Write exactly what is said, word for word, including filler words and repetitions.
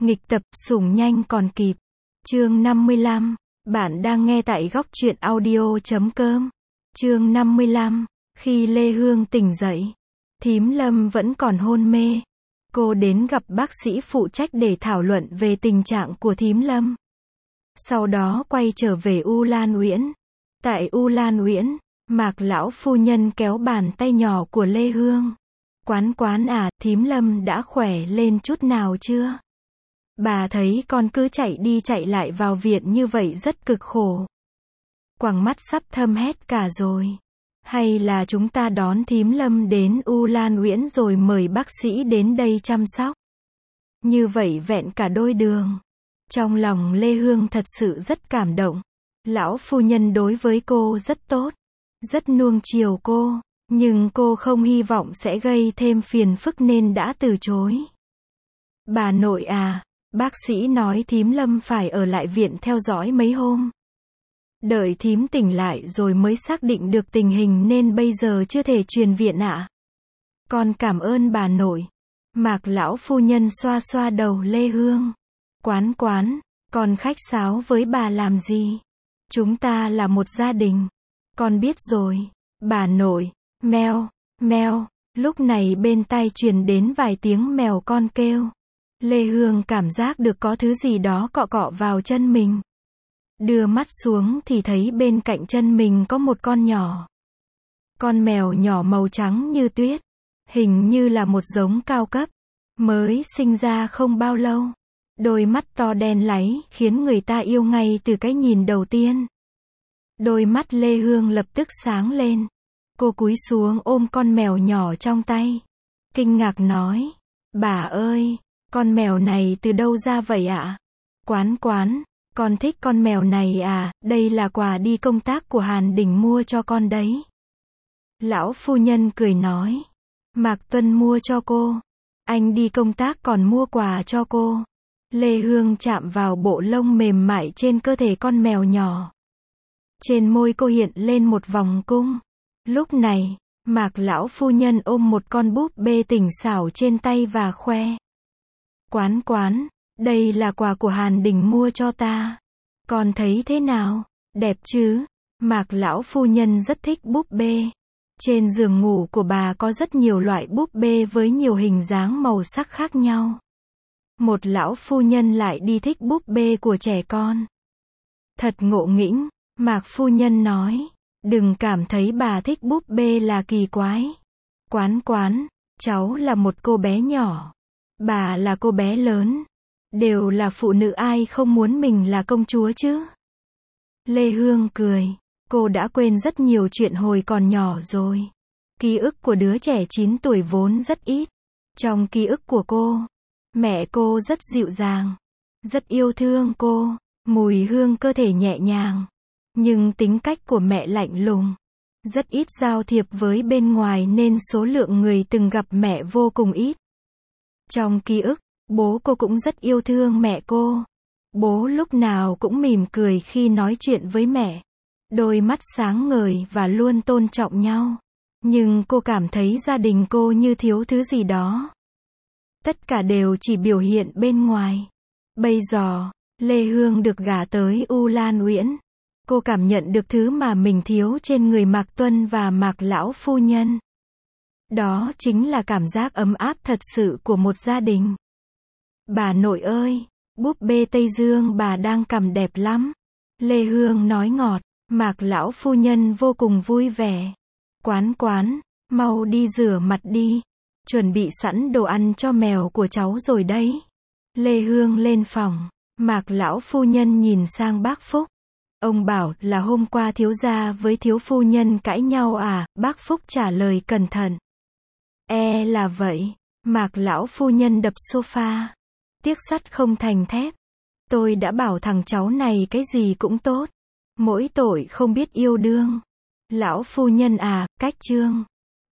Nghịch tập, sủng nhanh còn kịp. Chương năm mươi lăm. Bạn đang nghe tại góc truyện audio chấm com. Chương năm mươi lăm. Khi Lê Hương tỉnh dậy, Thím Lâm vẫn còn hôn mê. Cô đến gặp bác sĩ phụ trách để thảo luận về tình trạng của Thím Lâm. Sau đó quay trở về U Lan Uyển. Tại U Lan Uyển, Mạc lão phu nhân kéo bàn tay nhỏ của Lê Hương. Quán quán à, Thím Lâm đã khỏe lên chút nào chưa? Bà thấy con cứ chạy đi chạy lại vào viện như vậy rất cực khổ. Quầng mắt sắp thâm hết cả rồi. Hay là chúng ta đón Thím Lâm đến U Lan Uyển rồi mời bác sĩ đến đây chăm sóc. Như vậy vẹn cả đôi đường. Trong lòng Lê Hương thật sự rất cảm động. Lão phu nhân đối với cô rất tốt, rất nuông chiều cô, nhưng cô không hy vọng sẽ gây thêm phiền phức nên đã từ chối. Bà nội à, bác sĩ nói Thím Lâm phải ở lại viện theo dõi mấy hôm. Đợi thím tỉnh lại rồi mới xác định được tình hình nên bây giờ chưa thể truyền viện ạ. Con cảm ơn bà nội. Mạc lão phu nhân xoa xoa đầu Lê Hương. Quán quán, con khách sáo với bà làm gì? Chúng ta là một gia đình. Con biết rồi. Bà nội, meo, meo. Lúc này bên tai truyền đến vài tiếng mèo con kêu. Lê Hương cảm giác được có thứ gì đó cọ cọ vào chân mình. Đưa mắt xuống thì thấy bên cạnh chân mình có một con nhỏ. Con mèo nhỏ màu trắng như tuyết. Hình như là một giống cao cấp. Mới sinh ra không bao lâu. Đôi mắt to đen láy, khiến người ta yêu ngay từ cái nhìn đầu tiên. Đôi mắt Lê Hương lập tức sáng lên. Cô cúi xuống ôm con mèo nhỏ trong tay. Kinh ngạc nói. Bà ơi, con mèo này từ đâu ra vậy ạ? Quán quán, con thích con mèo này à, đây là quà đi công tác của Hàn Đình mua cho con đấy. Lão phu nhân cười nói. Mạc Tuân mua cho cô. Anh đi công tác còn mua quà cho cô. Lê Hương chạm vào bộ lông mềm mại trên cơ thể con mèo nhỏ. Trên môi cô hiện lên một vòng cung. Lúc này, Mạc lão phu nhân ôm một con búp bê tinh xảo trên tay và khoe. Quán quán, đây là quà của Hàn Đình mua cho ta. Con thấy thế nào? Đẹp chứ? Mạc lão phu nhân rất thích búp bê. Trên giường ngủ của bà có rất nhiều loại búp bê với nhiều hình dáng màu sắc khác nhau. Một lão phu nhân lại đi thích búp bê của trẻ con. Thật ngộ nghĩnh, Mạc phu nhân nói. Đừng cảm thấy bà thích búp bê là kỳ quái. Quán quán, cháu là một cô bé nhỏ. Bà là cô bé lớn. Đều là phụ nữ, ai không muốn mình là công chúa chứ? Lê Hương cười. Cô đã quên rất nhiều chuyện hồi còn nhỏ rồi. Ký ức của đứa trẻ chín tuổi vốn rất ít. Trong ký ức của cô, mẹ cô rất dịu dàng, rất yêu thương cô, mùi hương cơ thể nhẹ nhàng. Nhưng tính cách của mẹ lạnh lùng, rất ít giao thiệp với bên ngoài nên số lượng người từng gặp mẹ vô cùng ít. Trong ký ức, bố cô cũng rất yêu thương mẹ cô. Bố lúc nào cũng mỉm cười khi nói chuyện với mẹ. Đôi mắt sáng ngời và luôn tôn trọng nhau. Nhưng cô cảm thấy gia đình cô như thiếu thứ gì đó. Tất cả đều chỉ biểu hiện bên ngoài. Bây giờ, Lê Hương được gả tới U Lan Uyển. Cô cảm nhận được thứ mà mình thiếu trên người Mạc Tuân và Mạc lão phu nhân. Đó chính là cảm giác ấm áp thật sự của một gia đình. Bà nội ơi, búp bê Tây Dương bà đang cầm đẹp lắm. Lê Hương nói ngọt. Mạc lão phu nhân vô cùng vui vẻ. Quán quán, mau đi rửa mặt đi. Chuẩn bị sẵn đồ ăn cho mèo của cháu rồi đấy. Lê Hương lên phòng. Mạc lão phu nhân nhìn sang bác Phúc. Ông bảo là hôm qua thiếu gia với thiếu phu nhân cãi nhau à? Bác Phúc trả lời cẩn thận. E là vậy. Mạc lão phu nhân đập sofa. Tiếc sắt không thành thép. Tôi đã bảo thằng cháu này cái gì cũng tốt. Mỗi tội không biết yêu đương. Lão phu nhân à, cách chương.